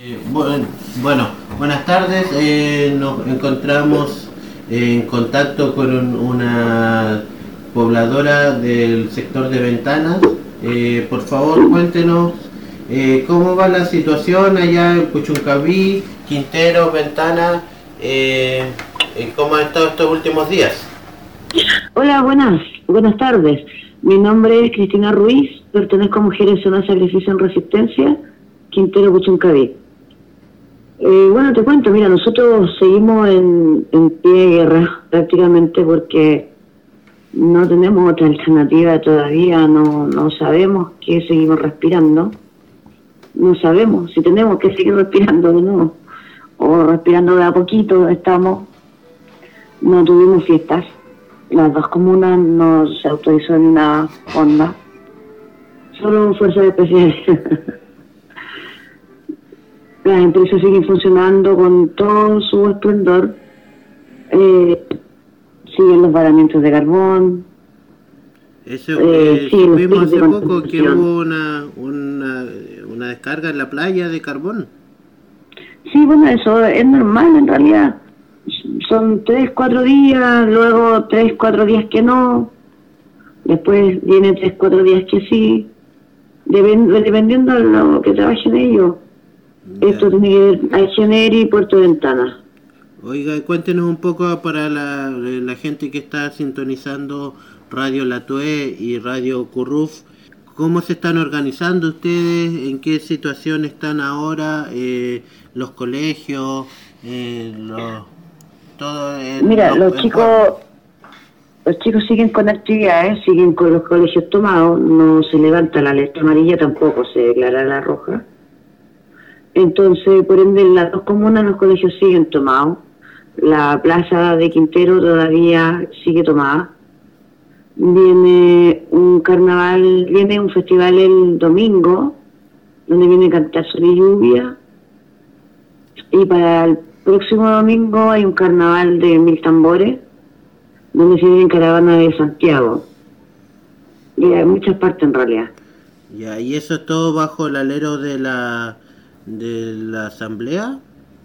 Bueno, buenas tardes. Nos encontramos en contacto con una pobladora del sector de Ventanas. Por favor, cuéntenos cómo va la situación allá en Puchuncaví, Quintero, Ventanas, cómo ha estado estos últimos días. Hola, buenas tardes. Mi nombre es Cristina Ruiz, pertenezco a Mujeres Zona Sacrificio en Resistencia, Quintero, Puchuncaví. Bueno, te cuento, mira, nosotros seguimos en pie de guerra prácticamente porque no tenemos otra alternativa todavía, no sabemos qué seguimos respirando, no sabemos si tenemos que seguir respirando o no, o respirando de a poquito estamos. No tuvimos fiestas, las dos comunas no se autorizó ni una onda, solo fuerzas especiales. Las empresas siguen funcionando con todo su esplendor, siguen los varamientos de carbón. Eso, supimos hace poco que hubo una descarga en la playa de carbón. Sí, bueno, eso es normal en realidad. Son 3-4 días, luego 3-4 días que no, después vienen 3-4 días que sí, dependiendo de lo que trabajen ellos. Ya. Esto tiene que ver a Generi y Puerto Ventana. Oiga, cuéntenos un poco para la gente que está sintonizando Radio La Tue y Radio Curruf, ¿cómo se están organizando ustedes? ¿En qué situación están ahora? Los colegios, todo. Mira, los chicos siguen con actividades, siguen con los colegios tomados, no se levanta la alerta amarilla, tampoco se declara la roja. Entonces, por ende, en las dos comunas los colegios siguen tomados. La plaza de Quintero todavía sigue tomada. Viene un festival el domingo, donde viene a cantar Sol y Lluvia. Y para el próximo domingo hay un carnaval de 1000 tambores, donde se viene caravana de Santiago. Y hay muchas partes en realidad. Ya, ¿y eso es todo bajo el alero de la asamblea?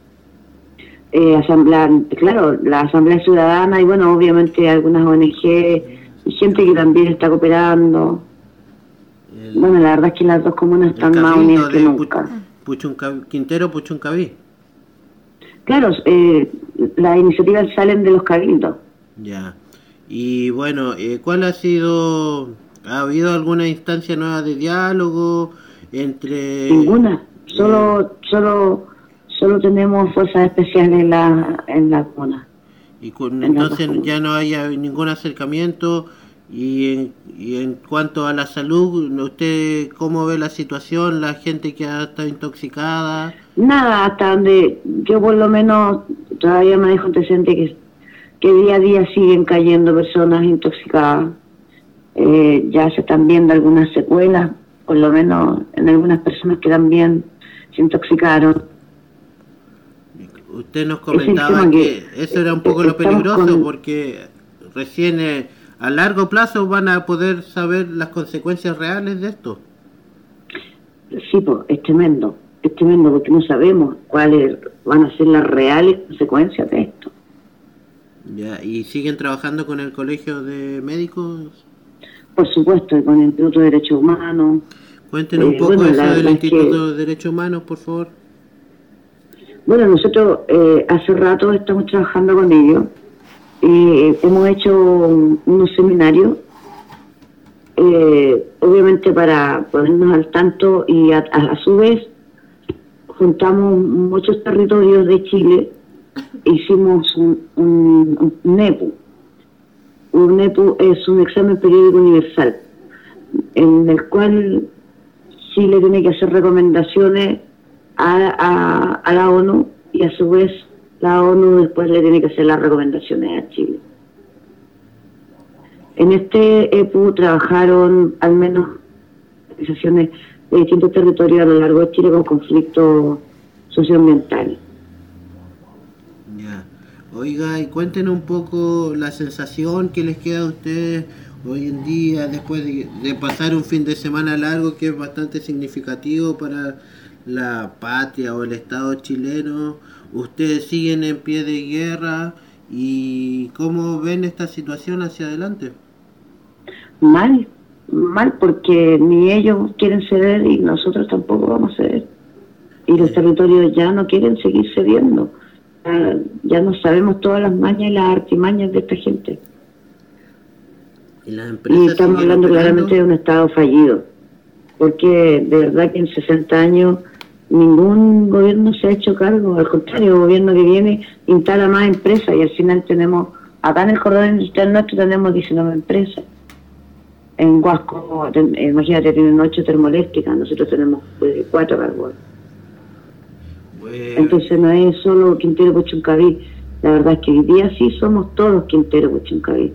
Claro, la asamblea ciudadana y bueno, obviamente algunas ONG y gente que también está cooperando. Bueno, la verdad es que las dos comunas están más unidas que nunca. Quintero, Puchuncaví. Claro, las iniciativas salen de los cabildos. Ya. Y bueno, ¿cuál ha habido alguna instancia nueva de diálogo entre...? Ninguna. Solo tenemos fuerzas especiales en la zona. Entonces ya no haya ningún acercamiento. Y en cuanto a la salud, ¿usted cómo ve la situación? La gente que ha estado intoxicada. Nada, hasta donde yo por lo menos todavía me dejo presente que día a día siguen cayendo personas intoxicadas. Ya se están viendo algunas secuelas, por lo menos en algunas personas que también se intoxicaron. Usted nos comentaba que eso era un poco lo peligroso, porque recién a largo plazo van a poder saber las consecuencias reales de esto. Sí, pues es tremendo porque no sabemos cuáles van a ser las reales consecuencias de esto. Ya, ¿y siguen trabajando con el Colegio de Médicos? Por supuesto, y con el Instituto de Derechos Humanos. Cuéntenos un poco eso del Instituto de Derechos Humanos, por favor. Bueno, nosotros hace rato estamos trabajando con ellos. Hemos hecho unos seminarios, obviamente para ponernos al tanto y a su vez juntamos muchos territorios de Chile, hicimos un NEPU. Un NEPU es un examen periódico universal, en el cual Chile tiene que hacer recomendaciones a la ONU y a su vez la ONU después le tiene que hacer las recomendaciones a Chile. En este EPU trabajaron al menos organizaciones de distintos territorios a lo largo de Chile con conflictos socioambientales. Ya. Oiga, y cuéntenos un poco la sensación que les queda a ustedes hoy en día después de pasar un fin de semana largo que es bastante significativo para la patria o el Estado chileno, ustedes siguen en pie de guerra y ¿cómo ven esta situación hacia adelante? Mal, mal porque ni ellos quieren ceder y nosotros tampoco vamos a ceder. Y los territorios ya no quieren seguir cediendo. Ya no sabemos todas las mañas y las artimañas de esta gente. ¿Y las Y empresas estamos siguen hablando operando? claramente de un Estado fallido. Porque de verdad que en 60 años ningún gobierno se ha hecho cargo. Al contrario, el gobierno que viene instala más empresas y al final tenemos, acá en el corredor industrial nuestro tenemos 19 empresas. En Huasco, imagínate, tienen 8 termoeléctricas, nosotros tenemos 4 carbón. Entonces no es solo Quintero Puchuncaví, la verdad es que hoy día sí somos todos Quintero Puchuncaví.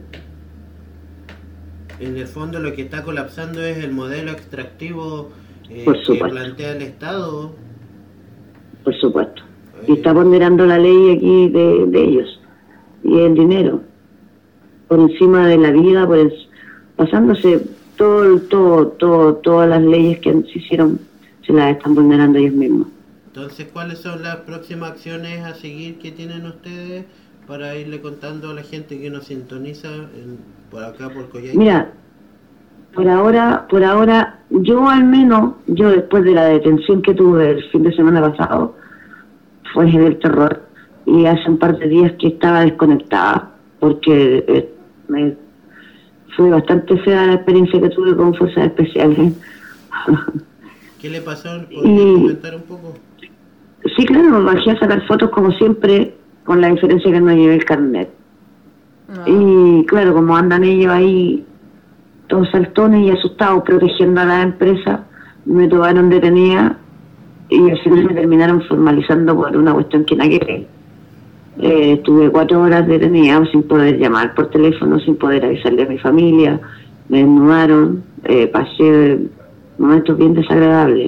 En el fondo lo que está colapsando es el modelo extractivo Por que supuesto. plantea el Estado. Por supuesto. Y está ponderando la ley aquí de ellos. Y el dinero. Por encima de la vida, pasándose todas las leyes que se hicieron, se las están vulnerando ellos mismos. Entonces, ¿cuáles son las próximas acciones a seguir que tienen ustedes para irle contando a la gente que nos sintoniza por acá, por Coyhaique? Mira, por ahora, yo después de la detención que tuve el fin de semana pasado, fue del terror. Y hace un par de días que estaba desconectada, porque fue bastante fea la experiencia que tuve con fuerzas especiales. ¿Qué le pasó? ¿Podría comentar un poco? Sí, claro, bajé a sacar fotos como siempre, con la diferencia que no llevé el carnet. Y claro, como andan ellos ahí, todos saltones y asustados, protegiendo a la empresa, me tomaron detenida y al final me terminaron formalizando por una cuestión que nada que ver. Estuve 4 horas detenida sin poder llamar por teléfono, sin poder avisarle a mi familia, me desnudaron, pasé momentos bien desagradables.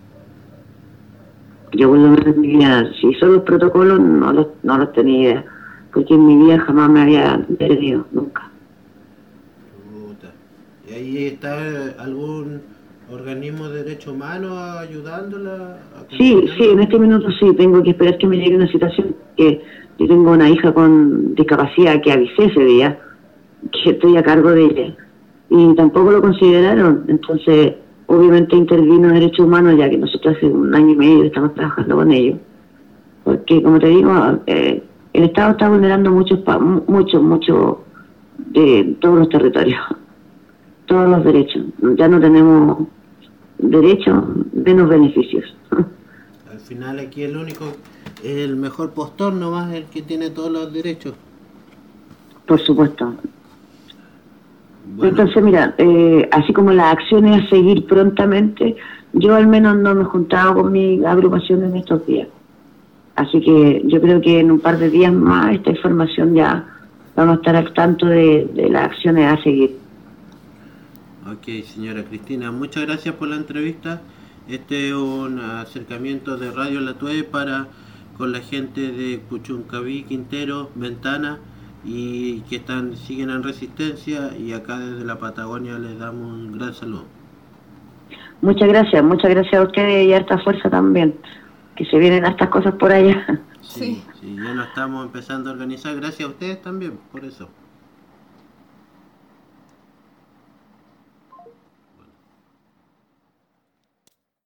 Yo por lo menos en mi vida, si son los protocolos, no los tenía idea, porque en mi vida jamás me había detenido, nunca. Puta. ¿Y ahí está algún organismo de derechos humanos ayudándola? Sí, en este minuto sí, tengo que esperar que me llegue una situación, que yo tengo una hija con discapacidad que avisé ese día, que estoy a cargo de ella, y tampoco lo consideraron. Entonces obviamente intervino Derechos Humanos, ya que nosotros hace 1 año y medio estamos trabajando con ellos, porque como te digo, el Estado está vulnerando mucho de todos los territorios, todos los derechos. Ya no tenemos derechos, menos beneficios. Al final aquí el mejor postor nomás es el que tiene todos los derechos. Por supuesto. Bueno. Entonces, mira, así como las acciones a seguir prontamente, yo al menos no me he juntado con mi agrupación en estos días. Así que yo creo que en un par de días más esta información ya vamos a estar al tanto de las acciones a seguir. Ok, señora Cristina, muchas gracias por la entrevista. Este es un acercamiento de Radio La Tueve con la gente de Puchuncaví, Quintero, Ventana, y que siguen en resistencia, y acá desde la Patagonia les damos un gran saludo. Muchas gracias a ustedes y a harta fuerza también, que se vienen estas cosas por allá. Sí, ya nos estamos empezando a organizar, gracias a ustedes también por eso.